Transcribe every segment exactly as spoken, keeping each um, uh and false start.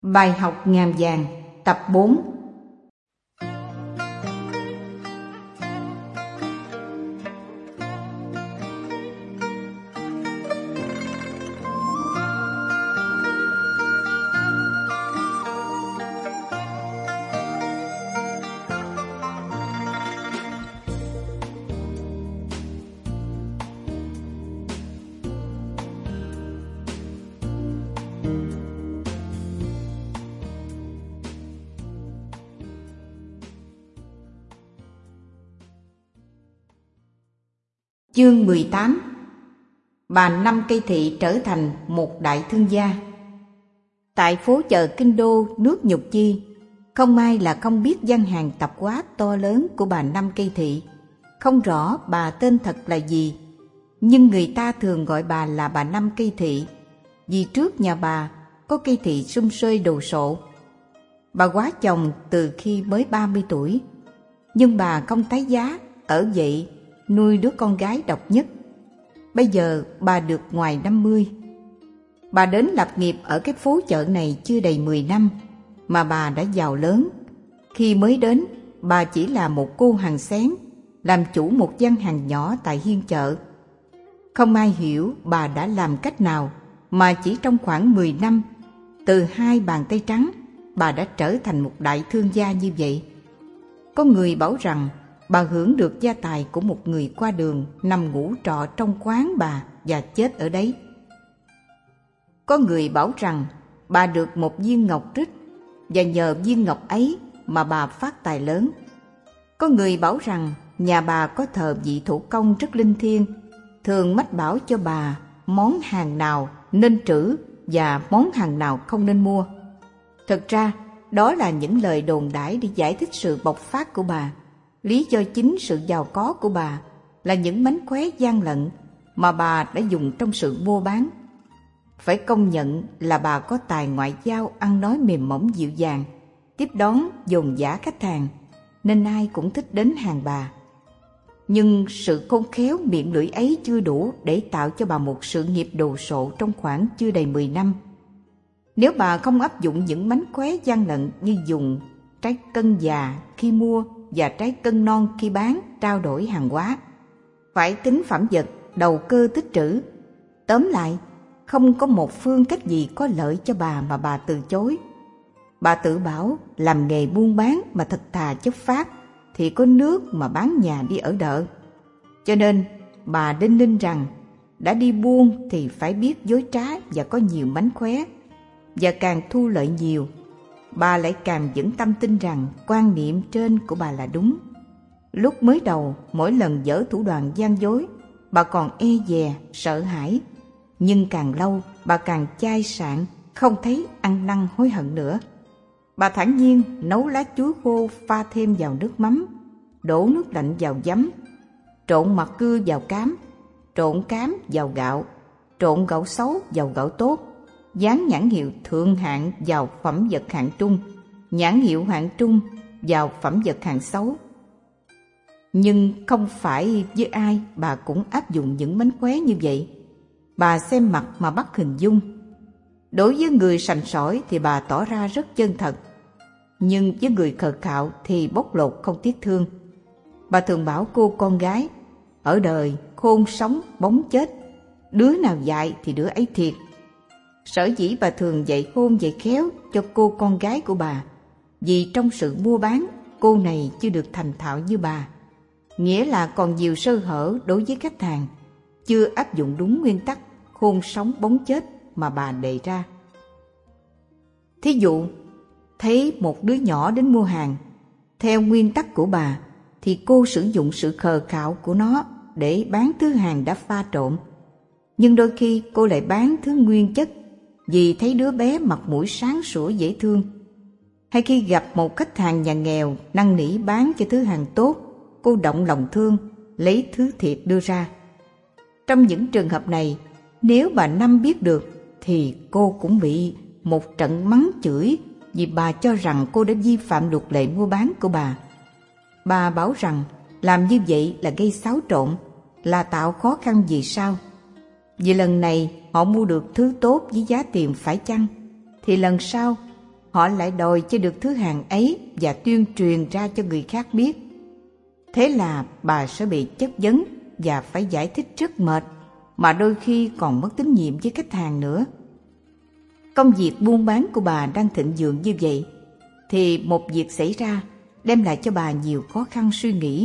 Bài học ngàn vàng, tập bốn. Chương mười tám. Bà Năm Cây Thị trở thành một đại thương gia. Tại phố chợ Kinh Đô, nước Nhục Chi, không ai là không biết gian hàng tạp hóa to lớn của bà Năm Cây Thị. Không rõ bà tên thật là gì, nhưng người ta thường gọi bà là bà Năm Cây Thị, vì trước nhà bà có cây thị sum xuê đồ sộ. Bà quá chồng từ khi mới ba mươi tuổi, nhưng bà không tái giá, ở vậy nuôi đứa con gái độc nhất. Bây giờ bà được ngoài năm mươi. Bà đến lập nghiệp ở cái phố chợ này chưa đầy mười năm, mà bà đã giàu lớn. Khi mới đến, bà chỉ là một cô hàng xén, làm chủ một gian hàng nhỏ tại hiên chợ. Không ai hiểu bà đã làm cách nào mà chỉ trong khoảng mười năm, từ hai bàn tay trắng, bà đã trở thành một đại thương gia như vậy. Có người bảo rằng bà hưởng được gia tài của một người qua đường nằm ngủ trọ trong quán bà và chết ở đấy. Có người bảo rằng bà được một viên ngọc trích, và nhờ viên ngọc ấy mà bà phát tài lớn. Có người bảo rằng nhà bà có thờ vị thủ công rất linh thiêng, thường mách bảo cho bà món hàng nào nên trữ và món hàng nào không nên mua. Thực ra, đó là những lời đồn đãi để giải thích sự bộc phát của bà. Lý do chính sự giàu có của bà là những mánh khóe gian lận mà bà đã dùng trong sự mua bán. Phải công nhận là bà có tài ngoại giao ăn nói mềm mỏng dịu dàng, tiếp đón dồn dã khách hàng, nên ai cũng thích đến hàng bà. Nhưng sự khôn khéo miệng lưỡi ấy chưa đủ để tạo cho bà một sự nghiệp đồ sộ trong khoảng chưa đầy mười năm. Nếu bà không áp dụng những mánh khóe gian lận như dùng trái cân già khi mua và trái cân non khi bán trao đổi hàng hóa, phải tính phẩm vật, đầu cơ tích trữ, tóm lại, không có một phương cách gì có lợi cho bà mà bà từ chối. Bà tự bảo làm nghề buôn bán mà thật thà chất phác thì có nước mà bán nhà đi ở đợ. Cho nên bà đinh ninh rằng đã đi buôn thì phải biết dối trá và có nhiều mánh khóe, và càng thu lợi nhiều, bà lại càng vững tâm tin rằng quan niệm trên của bà là đúng. Lúc mới đầu, mỗi lần dở thủ đoạn gian dối, bà còn e dè, sợ hãi. Nhưng càng lâu, bà càng chai sạn, không thấy ăn năn hối hận nữa. Bà thản nhiên nấu lá chuối khô pha thêm vào nước mắm, đổ nước lạnh vào giấm, trộn mặt cưa vào cám, trộn cám vào gạo, trộn gạo xấu vào gạo tốt, dán nhãn hiệu thượng hạng vào phẩm vật hạng trung, nhãn hiệu hạng trung vào phẩm vật hạng xấu. Nhưng không phải với ai bà cũng áp dụng những mánh khóe như vậy. Bà xem mặt mà bắt hình dung. Đối với người sành sỏi thì bà tỏ ra rất chân thật, nhưng với người khờ khạo thì bóc lột không tiếc thương. Bà thường bảo cô con gái, ở đời khôn sống bóng chết, đứa nào dạy thì đứa ấy thiệt. Sở dĩ bà thường dạy khôn dạy khéo cho cô con gái của bà, vì trong sự mua bán cô này chưa được thành thạo như bà, nghĩa là còn nhiều sơ hở đối với khách hàng, chưa áp dụng đúng nguyên tắc khôn sống bóng chết mà bà đề ra. Thí dụ, thấy một đứa nhỏ đến mua hàng, theo nguyên tắc của bà thì cô sử dụng sự khờ khạo của nó để bán thứ hàng đã pha trộn. Nhưng đôi khi cô lại bán thứ nguyên chất vì thấy đứa bé mặt mũi sáng sủa dễ thương. Hay khi gặp một khách hàng nhà nghèo năn nỉ bán cho thứ hàng tốt, cô động lòng thương, lấy thứ thiệt đưa ra. Trong những trường hợp này, nếu bà Năm biết được thì cô cũng bị một trận mắng chửi vì bà cho rằng cô đã vi phạm luật lệ mua bán của bà. Bà bảo rằng làm như vậy là gây xáo trộn, là tạo khó khăn vì sao. Vì lần này họ mua được thứ tốt với giá tiền phải chăng, thì lần sau họ lại đòi cho được thứ hàng ấy và tuyên truyền ra cho người khác biết. Thế là bà sẽ bị chất vấn và phải giải thích rất mệt, mà đôi khi còn mất tín nhiệm với khách hàng nữa. Công việc buôn bán của bà đang thịnh vượng như vậy, thì một việc xảy ra đem lại cho bà nhiều khó khăn suy nghĩ.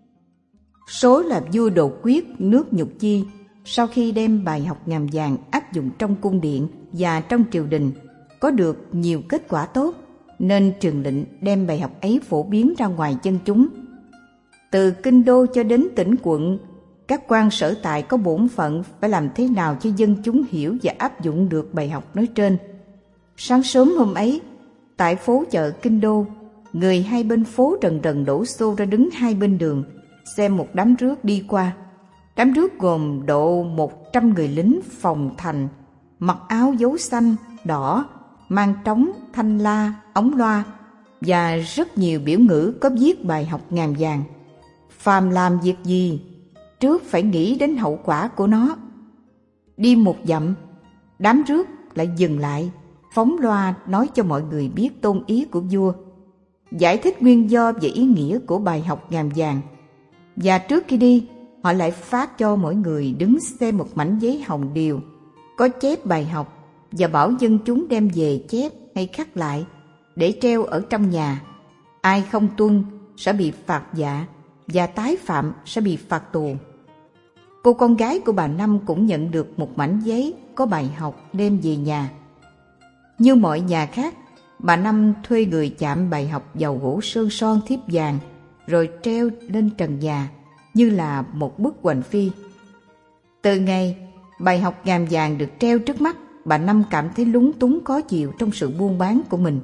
Số là vua Đột Quyết nước Nhục Chi sau khi đem bài học ngàm vàng áp dụng trong cung điện và trong triều đình, có được nhiều kết quả tốt, nên truyền lệnh đem bài học ấy phổ biến ra ngoài dân chúng. Từ kinh đô cho đến tỉnh quận, các quan sở tại có bổn phận phải làm thế nào cho dân chúng hiểu và áp dụng được bài học nói trên. Sáng sớm hôm ấy, tại phố chợ kinh đô, người hai bên phố rần rần đổ xô ra đứng hai bên đường, xem một đám rước đi qua. Đám rước gồm độ một trăm người lính phòng thành, mặc áo dấu xanh, đỏ, mang trống, thanh la, ống loa và rất nhiều biểu ngữ có viết bài học ngàn vàng. Phàm làm việc gì, trước phải nghĩ đến hậu quả của nó. Đi một dặm, đám rước lại dừng lại, phóng loa nói cho mọi người biết tôn ý của vua, giải thích nguyên do và ý nghĩa của bài học ngàn vàng. Và trước khi đi, họ lại phát cho mỗi người đứng xem một mảnh giấy hồng điều có chép bài học, và bảo dân chúng đem về chép hay khắc lại để treo ở trong nhà. Ai không tuân sẽ bị phạt vạ, và tái phạm sẽ bị phạt tù. Cô con gái của bà Năm cũng nhận được một mảnh giấy có bài học đem về nhà. Như mọi nhà khác, bà Năm thuê người chạm bài học vào gỗ sơn son thiếp vàng, rồi treo lên trần nhà như là một bức hoành phi. Từ ngày bài học ngàm vàng được treo trước mắt, bà Năm cảm thấy lúng túng khó chịu trong sự buôn bán của mình.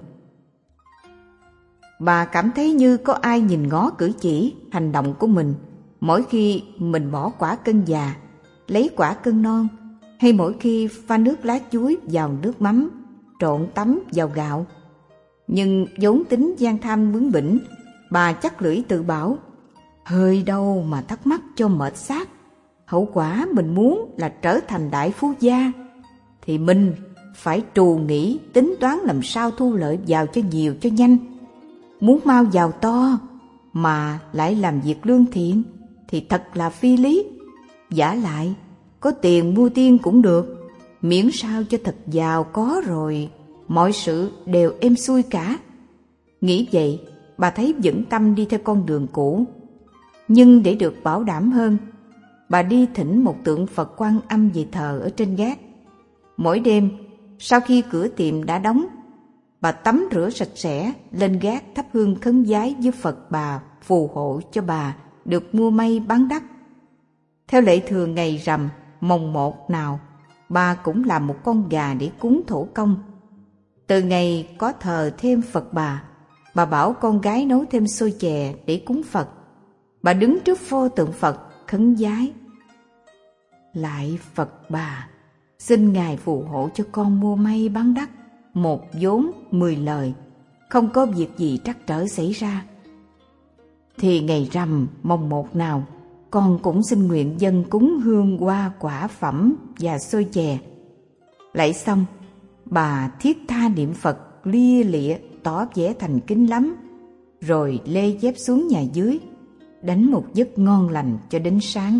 Bà cảm thấy như có ai nhìn ngó cử chỉ, hành động của mình mỗi khi mình bỏ quả cân già, lấy quả cân non, hay mỗi khi pha nước lá chuối vào nước mắm, trộn tấm vào gạo. Nhưng vốn tính gian tham bướng bỉnh, bà chắc lưỡi tự bảo, hơi đâu mà thắc mắc cho mệt xác. Hậu quả mình muốn là trở thành đại phú gia, thì mình phải trù nghĩ tính toán làm sao thu lợi vào cho nhiều cho nhanh. Muốn mau giàu to mà lại làm việc lương thiện thì thật là phi lý. Vả lại, có tiền mua tiên cũng được, miễn sao cho thật giàu có rồi mọi sự đều êm xuôi cả. Nghĩ vậy, bà thấy vững tâm đi theo con đường cũ. Nhưng để được bảo đảm hơn, bà đi thỉnh một tượng Phật Quan Âm về thờ ở trên gác. Mỗi đêm, sau khi cửa tiệm đã đóng, bà tắm rửa sạch sẽ, lên gác thắp hương khấn vái với Phật bà phù hộ cho bà được mua may bán đắt. Theo lệ thường ngày rằm, mồng một nào, bà cũng làm một con gà để cúng thổ công. Từ ngày có thờ thêm Phật bà, bà bảo con gái nấu thêm xôi chè để cúng Phật. Bà đứng trước pho tượng Phật khấn vái: Lại Phật bà, xin Ngài phù hộ cho con mua may bán đắt, một vốn mười lời, không có việc gì trắc trở xảy ra. Thì ngày rằm mồng một nào, con cũng xin nguyện dân cúng hương hoa quả phẩm và xôi chè. Lạy xong, bà thiết tha niệm Phật lia lịa tỏ vẻ thành kính lắm, rồi lê dép xuống nhà dưới, đánh một giấc ngon lành cho đến sáng.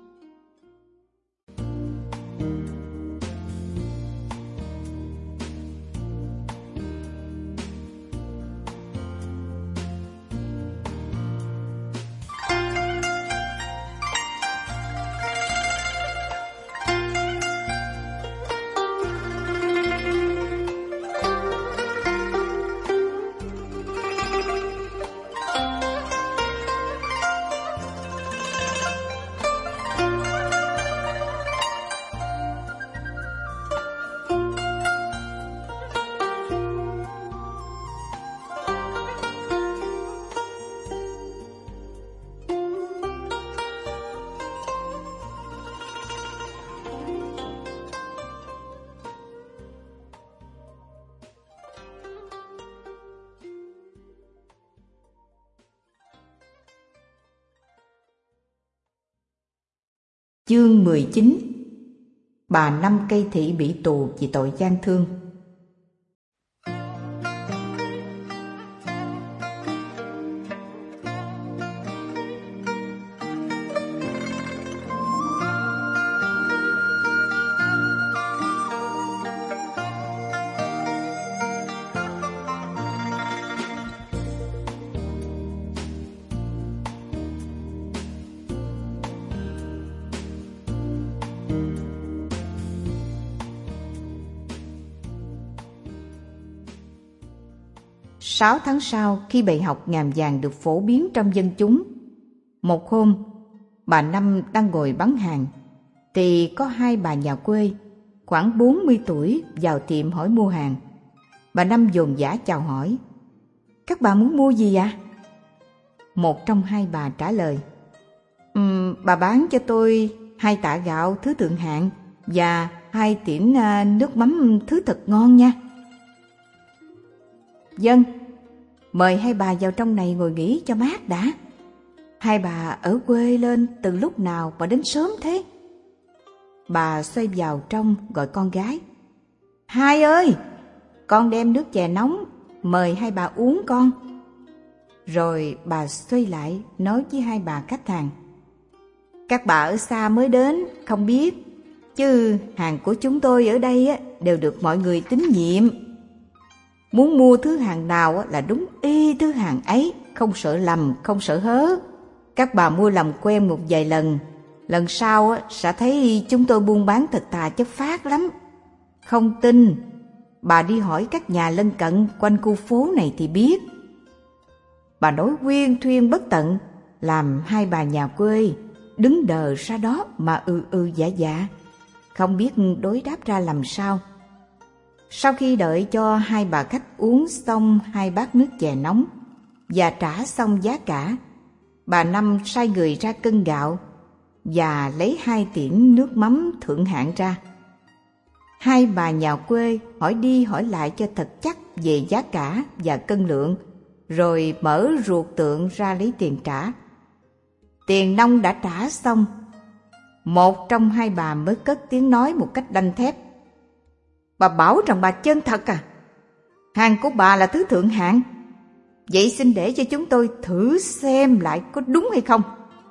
Chương mười chín. Bà Năm Cây Thị bị tù vì tội gian thương. Sáu tháng sau, khi bài học ngàm vàng được phổ biến trong dân chúng, một hôm, bà Năm đang ngồi bán hàng, thì có hai bà nhà quê, khoảng bốn mươi tuổi, vào tiệm hỏi mua hàng. Bà Năm dồn dã chào hỏi: "Các bà muốn mua gì ạ?" Một trong hai bà trả lời: um, "Bà bán cho tôi hai tạ gạo thứ thượng hạng và hai tỉn uh, nước mắm thứ thật ngon nha." "Vâng, mời hai bà vào trong này ngồi nghỉ cho mát đã. Hai bà ở quê lên từ lúc nào mà đến sớm thế?" Bà xoay vào trong gọi con gái: "Hai ơi, con đem nước chè nóng mời hai bà uống con." Rồi bà xoay lại nói với hai bà khách hàng: "Các bà ở xa mới đến không biết, chứ hàng của chúng tôi ở đây á, đều được mọi người tín nhiệm. Muốn mua thứ hàng nào á, là đúng y thứ hàng ấy, không sợ lầm, không sợ hớ. Các bà mua làm quen một vài lần, lần sau á, sẽ thấy chúng tôi buôn bán thật thà chất phác lắm. Không tin, bà đi hỏi các nhà lân cận quanh khu phố này thì biết." Bà nói huyên thuyên bất tận, làm hai bà nhà quê đứng đờ ra đó mà ừ ừ dạ dạ, không biết đối đáp ra làm sao. Sau khi đợi cho hai bà khách uống xong hai bát nước chè nóng và trả xong giá cả, bà Năm sai người ra cân gạo và lấy hai tỉn nước mắm thượng hạng ra. Hai bà nhà quê hỏi đi hỏi lại cho thật chắc về giá cả và cân lượng, rồi mở ruột tượng ra lấy tiền trả. Tiền nong đã trả xong, một trong hai bà mới cất tiếng nói một cách đanh thép: "Bà bảo rằng bà chân thật à? Hàng của bà là thứ thượng hạng. Vậy xin để cho chúng tôi thử xem lại có đúng hay không."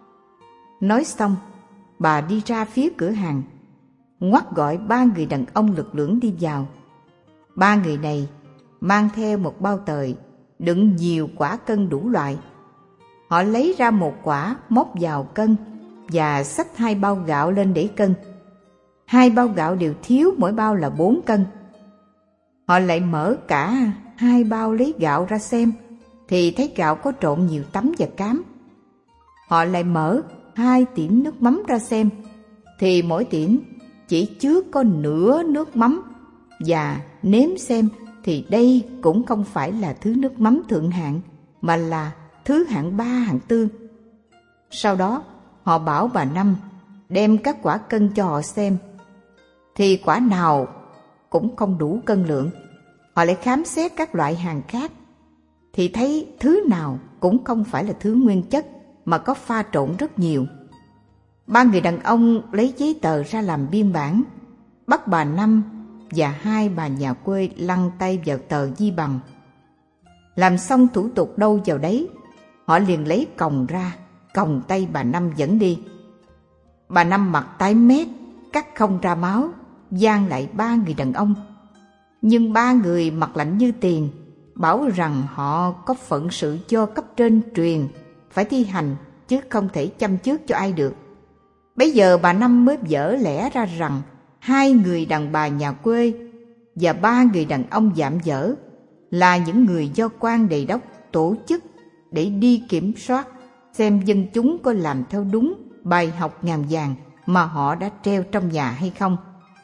Nói xong, bà đi ra phía cửa hàng, ngoắt gọi ba người đàn ông lực lưỡng đi vào. Ba người này mang theo một bao tời đựng nhiều quả cân đủ loại. Họ lấy ra một quả móc vào cân và xách hai bao gạo lên để cân. Hai bao gạo đều thiếu, mỗi bao là bốn cân. Họ lại mở cả hai bao lấy gạo ra xem, thì thấy gạo có trộn nhiều tấm và cám. Họ lại mở hai tỉn nước mắm ra xem, thì mỗi tỉn chỉ chứa có nửa nước mắm, và nếm xem thì đây cũng không phải là thứ nước mắm thượng hạng, mà là thứ hạng ba hạng tư. Sau đó họ bảo bà Năm đem các quả cân cho họ xem, thì quả nào cũng không đủ cân lượng. Họ lại khám xét các loại hàng khác, thì thấy thứ nào cũng không phải là thứ nguyên chất, mà có pha trộn rất nhiều. Ba người đàn ông lấy giấy tờ ra làm biên bản, bắt bà Năm và hai bà nhà quê lăn tay vào tờ ghi bằng. Làm xong thủ tục đâu vào đấy, họ liền lấy còng ra, còng tay bà Năm dẫn đi. Bà Năm mặt tái mét, cắt không ra máu, giang lại ba người đàn ông. Nhưng ba người mặt lạnh như tiền, bảo rằng họ có phận sự do cấp trên truyền, phải thi hành chứ không thể chăm trước cho ai được. Bấy giờ bà Năm mới vỡ lẽ ra rằng hai người đàn bà nhà quê và ba người đàn ông dạm dở là những người do quan đề đốc tổ chức để đi kiểm soát xem dân chúng có làm theo đúng bài học ngàm vàng mà họ đã treo trong nhà hay không.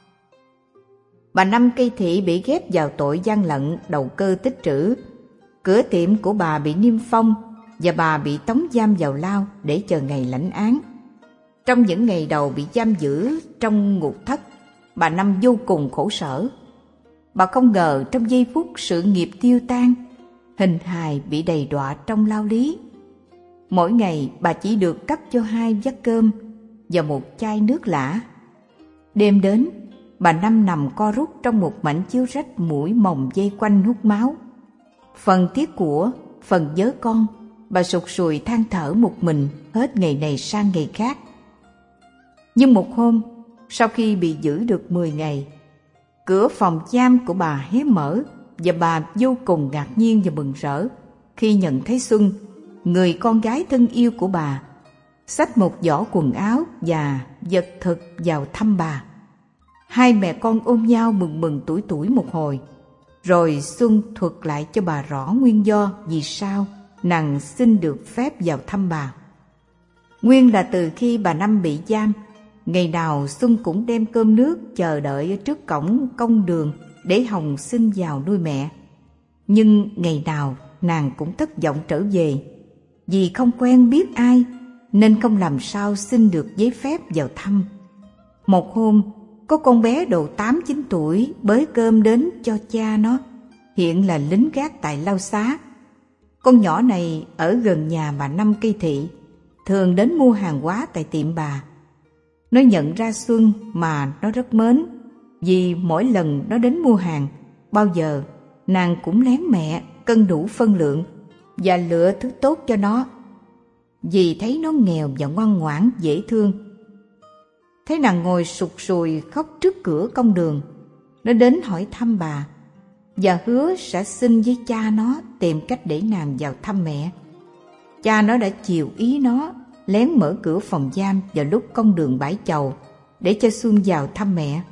Bà Năm Cây Thị bị ghép vào tội gian lận đầu cơ tích trữ. Cửa tiệm của bà bị niêm phong và bà bị tống giam vào lao để chờ ngày lãnh án. Trong những ngày đầu bị giam giữ trong ngục thất, bà Năm vô cùng khổ sở. Bà không ngờ trong giây phút sự nghiệp tiêu tan, hình hài bị đầy đọa trong lao lý. Mỗi ngày bà chỉ được cấp cho hai vắt cơm và một chai nước lã. Đêm đến, bà Năm nằm co rút trong một mảnh chiếu rách mũi mồng dây quanh hút máu. Phần tiếc của, phần nhớ con, bà sụt sùi than thở một mình hết ngày này sang ngày khác. Nhưng một hôm, sau khi bị giữ được mười ngày, cửa phòng giam của bà hé mở và bà vô cùng ngạc nhiên và mừng rỡ khi nhận thấy Xuân, người con gái thân yêu của bà, xách một giỏ quần áo và vật thực vào thăm bà. Hai mẹ con ôm nhau mừng mừng tuổi tuổi một hồi. Rồi Xuân thuật lại cho bà rõ nguyên do vì sao nàng xin được phép vào thăm bà. Nguyên là từ khi bà Năm bị giam, ngày nào Xuân cũng đem cơm nước chờ đợi ở trước cổng công đường để Hồng xin vào nuôi mẹ. Nhưng ngày nào nàng cũng thất vọng trở về, vì không quen biết ai nên không làm sao xin được giấy phép vào thăm. Một hôm, có con bé độ tám chín tuổi bới cơm đến cho cha nó, hiện là lính gác tại Lao Xá. Con nhỏ này ở gần nhà bà Năm Cây Thị, thường đến mua hàng hóa tại tiệm bà. Nó nhận ra Xuân mà nó rất mến, vì mỗi lần nó đến mua hàng, bao giờ nàng cũng lén mẹ cân đủ phân lượng và lựa thứ tốt cho nó, vì thấy nó nghèo và ngoan ngoãn dễ thương. Thấy nàng ngồi sụt sùi khóc trước cửa công đường, nó đến hỏi thăm bà và hứa sẽ xin với cha nó tìm cách để nàng vào thăm mẹ. Cha nó đã chiều ý nó, lén mở cửa phòng giam vào lúc công đường bãi chầu để cho Xuân vào thăm mẹ.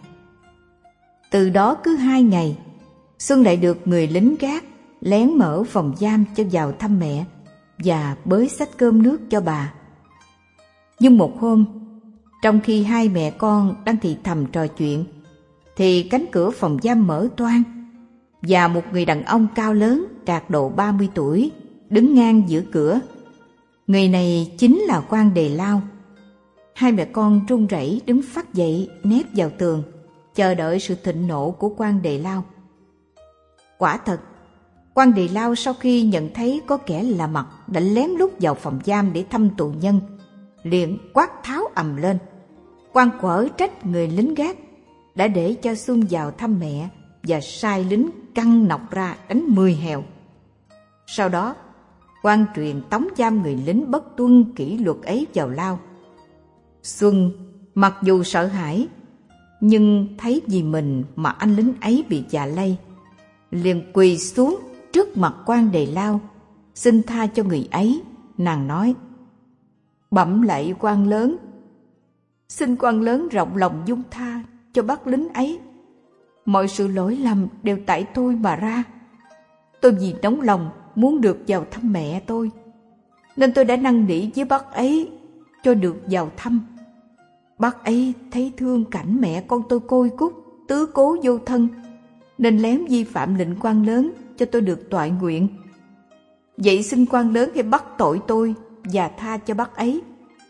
Từ đó cứ hai ngày, Xuân lại được người lính gác lén mở phòng giam cho vào thăm mẹ và bới xách cơm nước cho bà. Nhưng một hôm, trong khi hai mẹ con đang thì thầm trò chuyện, thì cánh cửa phòng giam mở toang và một người đàn ông cao lớn trạc độ ba mươi tuổi đứng ngang giữa cửa. Người này chính là quan Đề Lao. Hai mẹ con run rẩy đứng phắt dậy, nép vào tường, chờ đợi sự thịnh nộ của quan Đề Lao. Quả thật, quan Đề Lao sau khi nhận thấy có kẻ lạ mặt đã lén lút vào phòng giam để thăm tù nhân, liền quát tháo ầm lên. Quan quở trách người lính gác đã để cho Xuân vào thăm mẹ và sai lính căng nọc ra đánh mười hèo. Sau đó, quan truyền tống giam người lính bất tuân kỷ luật ấy vào lao. Xuân mặc dù sợ hãi, nhưng thấy vì mình mà anh lính ấy bị dạ lây, liền quỳ xuống trước mặt quan Đề Lao, xin tha cho người ấy. Nàng nói: "Bẩm lạy quan lớn, xin quan lớn rộng lòng dung tha cho bác lính ấy. Mọi sự lỗi lầm đều tại tôi mà ra. Tôi vì nóng lòng muốn được vào thăm mẹ tôi, nên tôi đã năn nỉ với bác ấy cho được vào thăm. Bác ấy thấy thương cảnh mẹ con tôi côi cút, tứ cố vô thân, nên lén vi phạm lệnh quan lớn cho tôi được toại nguyện. Vậy xin quan lớn hãy bắt tội tôi và tha cho bác ấy."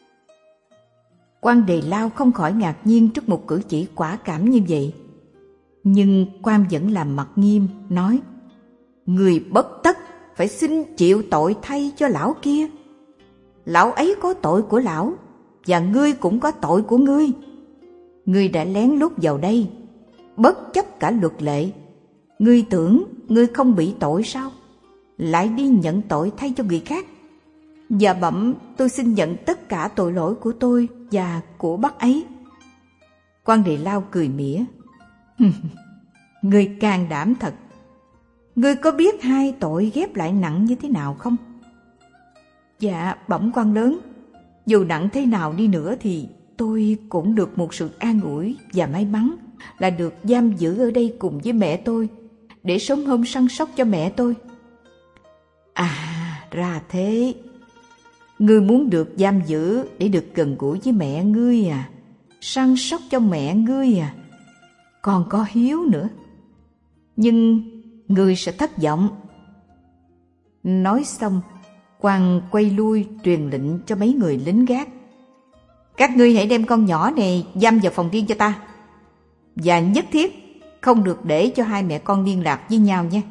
Quan Đề Lao không khỏi ngạc nhiên trước một cử chỉ quả cảm như vậy, nhưng quan vẫn làm mặt nghiêm, nói: "Người bất tất phải xin chịu tội thay cho lão kia. Lão ấy có tội của lão, và ngươi cũng có tội của ngươi. Ngươi đã lén lút vào đây, bất chấp cả luật lệ. Ngươi tưởng ngươi không bị tội sao? Lại đi nhận tội thay cho người khác. Và bẩm tôi xin nhận tất cả tội lỗi của tôi và của bác ấy." Quan Đề Lao cười mỉa: "Ngươi can đảm thật. Ngươi có biết hai tội ghép lại nặng như thế nào không?" "Dạ bẩm quan lớn, dù nặng thế nào đi nữa thì tôi cũng được một sự an ủi và may mắn là được giam giữ ở đây cùng với mẹ tôi, để sớm hôm săn sóc cho mẹ tôi." "À, ra thế. Ngươi muốn được giam giữ để được gần gũi với mẹ ngươi à? Săn sóc cho mẹ ngươi à? Còn có hiếu nữa. Nhưng ngươi sẽ thất vọng." Nói xong, quan quay lui truyền lệnh cho mấy người lính gác: "Các ngươi hãy đem con nhỏ này giam vào phòng riêng cho ta, và nhất thiết không được để cho hai mẹ con liên lạc với nhau nhé."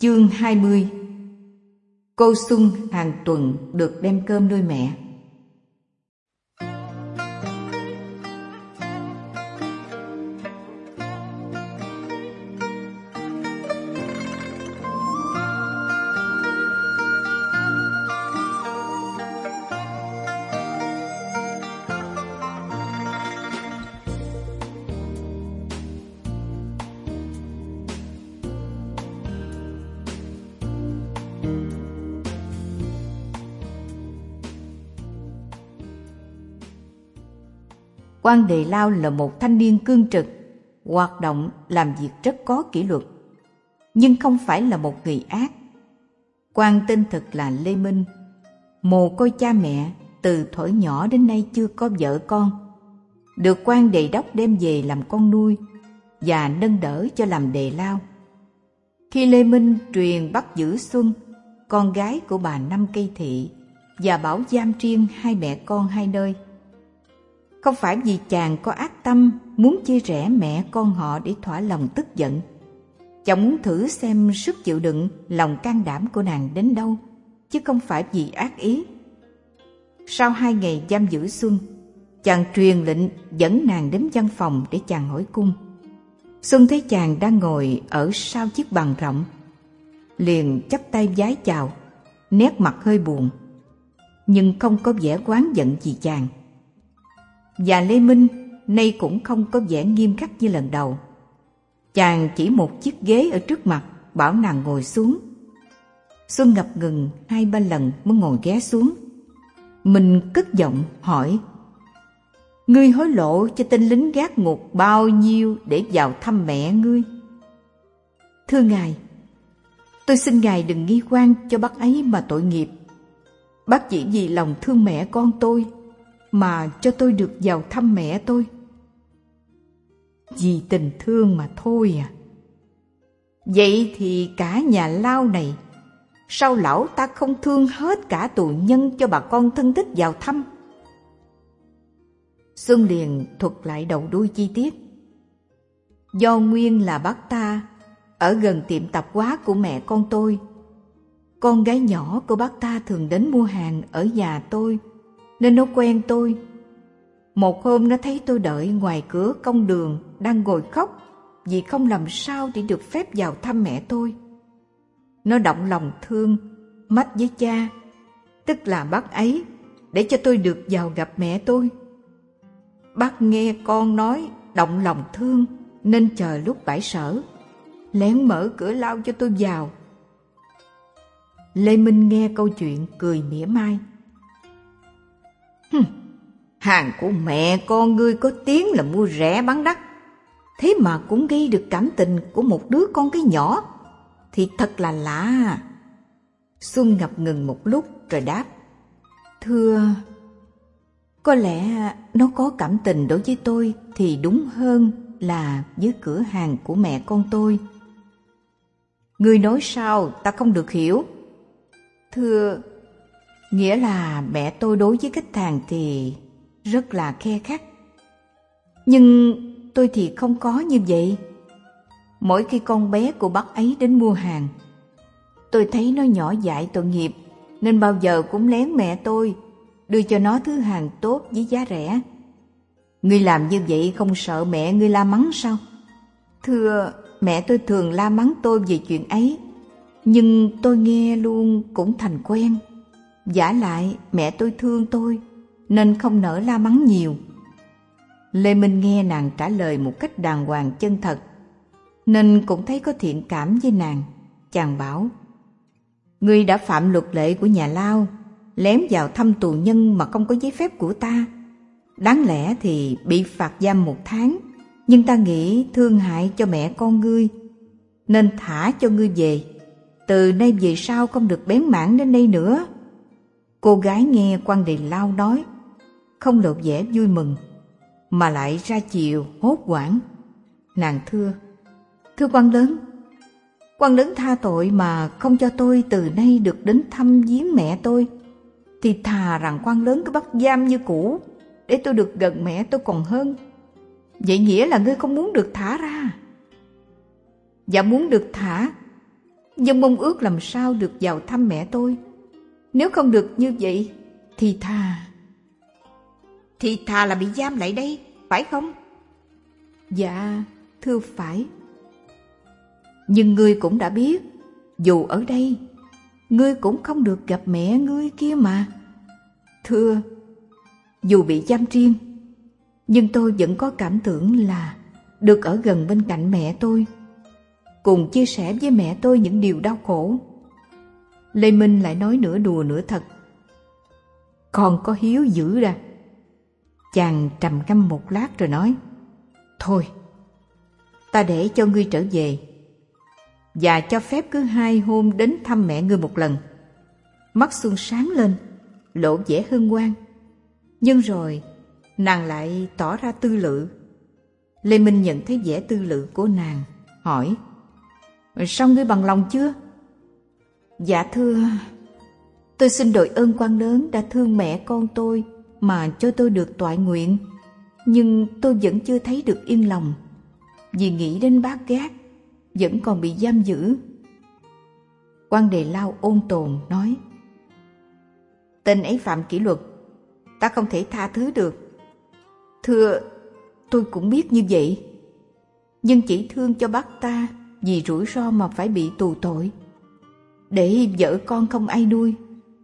Chương hai mươi. Cô Xuân hàng tuần được đem cơm nuôi mẹ. Quan Đề Lao là một thanh niên cương trực, hoạt động, làm việc rất có kỷ luật, nhưng không phải là một người ác. Quan tên thật là Lê Minh, mồ côi cha mẹ, từ thuở nhỏ đến nay chưa có vợ con, được quan đề đốc đem về làm con nuôi và nâng đỡ cho làm đề lao. Khi Lê Minh truyền bắt giữ Xuân, con gái của bà Năm Cây Thị, và bảo giam riêng hai mẹ con hai nơi, không phải vì chàng có ác tâm muốn chia rẽ mẹ con họ để thỏa lòng tức giận. Chàng muốn thử xem sức chịu đựng, lòng can đảm của nàng đến đâu, chứ không phải vì ác ý. Sau hai ngày giam giữ Xuân, chàng truyền lệnh dẫn nàng đến văn phòng để chàng hỏi cung. Xuân thấy chàng đang ngồi ở sau chiếc bàn rộng, liền chắp tay vái chào, nét mặt hơi buồn, nhưng không có vẻ oán giận gì chàng. Và Lê Minh nay cũng không có vẻ nghiêm khắc như lần đầu. Chàng chỉ một chiếc ghế ở trước mặt, bảo nàng ngồi xuống. Xuân ngập ngừng hai ba lần mới ngồi ghé xuống. Mình cất giọng hỏi: "Ngươi hối lộ cho tên lính gác ngục bao nhiêu để vào thăm mẹ ngươi?" "Thưa ngài, tôi xin ngài đừng nghi oan cho bác ấy mà tội nghiệp. Bác chỉ vì lòng thương mẹ con tôi mà cho tôi được vào thăm mẹ tôi." "Vì tình thương mà thôi à? Vậy thì cả nhà lao này, sao lão ta không thương hết cả tù nhân cho bà con thân thích vào thăm?" Xuân liền thuật lại đầu đuôi chi tiết. Do nguyên là bác ta ở gần tiệm tạp hóa của mẹ con tôi. Con gái nhỏ của bác ta thường đến mua hàng ở nhà tôi, nên nó quen tôi. Một hôm nó thấy tôi đợi ngoài cửa công đường đang ngồi khóc vì không làm sao để được phép vào thăm mẹ tôi. Nó động lòng thương, mách với cha, tức là bác ấy, để cho tôi được vào gặp mẹ tôi. Bác nghe con nói động lòng thương nên chờ lúc bãi sở, lén mở cửa lao cho tôi vào. Lê Minh nghe câu chuyện cười mỉa mai. "Hừm, hàng của mẹ con ngươi có tiếng là mua rẻ bán đắt, thế mà cũng gây được cảm tình của một đứa con cái nhỏ, thì thật là lạ." Xuân ngập ngừng một lúc rồi đáp: "Thưa, có lẽ nó có cảm tình đối với tôi thì đúng hơn là với cửa hàng của mẹ con tôi." "Ngươi nói sao ta không được hiểu?" "Thưa, nghĩa là mẹ tôi đối với khách hàng thì rất là khe khắt. Nhưng tôi thì không có như vậy. Mỗi khi con bé của bác ấy đến mua hàng, tôi thấy nó nhỏ dại tội nghiệp, nên bao giờ cũng lén mẹ tôi, đưa cho nó thứ hàng tốt với giá rẻ." "Ngươi làm như vậy không sợ mẹ ngươi la mắng sao?" "Thưa, mẹ tôi thường la mắng tôi về chuyện ấy, nhưng tôi nghe luôn cũng thành quen. Vả lại mẹ tôi thương tôi nên không nỡ la mắng nhiều." Lê Minh nghe nàng trả lời một cách đàng hoàng chân thật, nên cũng thấy có thiện cảm với nàng. Chàng bảo: "Ngươi đã phạm luật lệ của nhà lao, lén vào thăm tù nhân mà không có giấy phép của ta. Đáng lẽ thì bị phạt giam một tháng, nhưng ta nghĩ thương hại cho mẹ con ngươi, nên thả cho ngươi về. Từ nay về sau không được bén mảng đến đây nữa." Cô gái nghe quan đề lao nói, không lộ vẻ vui mừng, mà lại ra chiều hốt hoảng. Nàng thưa: "Thưa quan lớn, quan lớn tha tội mà không cho tôi từ nay được đến thăm viếng mẹ tôi, thì thà rằng quan lớn cứ bắt giam như cũ, để tôi được gần mẹ tôi còn hơn." "Vậy nghĩa là ngươi không muốn được thả ra?" "Dạ muốn được thả, nhưng mong ước làm sao được vào thăm mẹ tôi. Nếu không được như vậy, thì thà... Thì thà là bị giam lại đây, phải không? Dạ, thưa phải. Nhưng ngươi cũng đã biết, dù ở đây, ngươi cũng không được gặp mẹ ngươi kia mà. Thưa, dù bị giam riêng, nhưng tôi vẫn có cảm tưởng là được ở gần bên cạnh mẹ tôi, cùng chia sẻ với mẹ tôi những điều đau khổ. Lê Minh lại nói nửa đùa nửa thật. Con có hiếu dữ ra. Chàng trầm ngâm một lát rồi nói, thôi, ta để cho ngươi trở về, và cho phép cứ hai hôm đến thăm mẹ ngươi một lần. Mắt Xuân sáng lên, lộ vẻ hân hoan. Nhưng rồi nàng lại tỏ ra tư lự. Lê Minh nhận thấy vẻ tư lự của nàng, hỏi, sao ngươi bằng lòng chưa? Dạ thưa, tôi xin đội ơn quan lớn đã thương mẹ con tôi mà cho tôi được toại nguyện. Nhưng tôi vẫn chưa thấy được yên lòng, vì nghĩ đến bác gác vẫn còn bị giam giữ. Quan Đề Lao ôn tồn nói, tên ấy phạm kỷ luật, ta không thể tha thứ được. Thưa, tôi cũng biết như vậy, nhưng chỉ thương cho bác ta vì rủi ro mà phải bị tù tội, để vợ con không ai nuôi.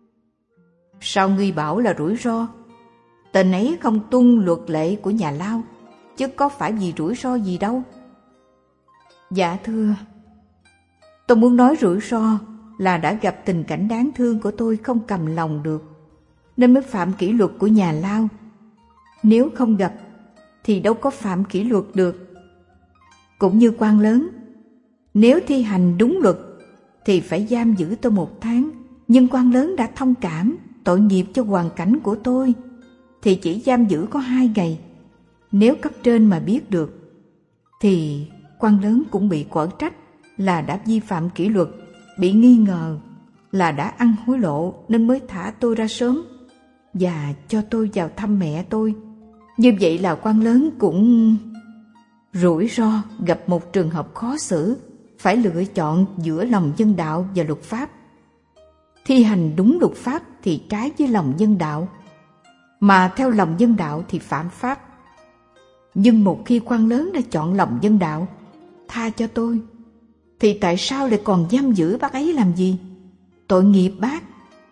Sao ngươi bảo là rủi ro? Tên ấy không tuân luật lệ của nhà Lao, chứ có phải vì rủi ro gì đâu. Dạ thưa, tôi muốn nói rủi ro là đã gặp tình cảnh đáng thương của tôi không cầm lòng được, nên mới phạm kỷ luật của nhà Lao. Nếu không gặp thì đâu có phạm kỷ luật được. Cũng như quan lớn, nếu thi hành đúng luật thì phải giam giữ tôi một tháng, nhưng quan lớn đã thông cảm tội nghiệp cho hoàn cảnh của tôi thì chỉ giam giữ có hai ngày. Nếu cấp trên mà biết được thì quan lớn cũng bị quở trách là đã vi phạm kỷ luật, bị nghi ngờ là đã ăn hối lộ nên mới thả tôi ra sớm và cho tôi vào thăm mẹ tôi. Như vậy là quan lớn cũng rủi ro gặp một trường hợp khó xử, phải lựa chọn giữa lòng nhân đạo và luật pháp. Thi hành đúng luật pháp thì trái với lòng nhân đạo, mà theo lòng nhân đạo thì phạm pháp. Nhưng một khi quan lớn đã chọn lòng nhân đạo, tha cho tôi, thì tại sao lại còn giam giữ bác ấy làm gì? Tội nghiệp bác.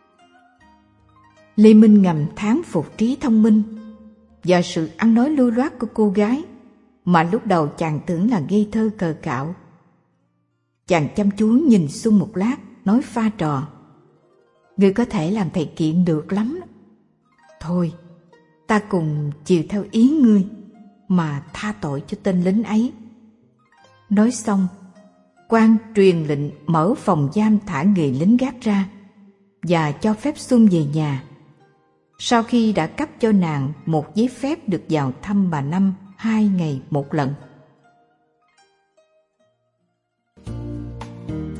Lê Minh ngầm thán phục trí thông minh và sự ăn nói lưu loát của cô gái mà lúc đầu chàng tưởng là ngây thơ cờ cạo. Chàng chăm chú nhìn Xuân một lát, nói pha trò, ngươi có thể làm thầy kiện được lắm. Thôi, ta cùng chiều theo ý ngươi mà tha tội cho tên lính ấy. Nói xong, quan truyền lệnh mở phòng giam thả người lính gác ra và cho phép Xuân về nhà. Sau khi đã cấp cho nàng một giấy phép được vào thăm bà Năm hai ngày một lần.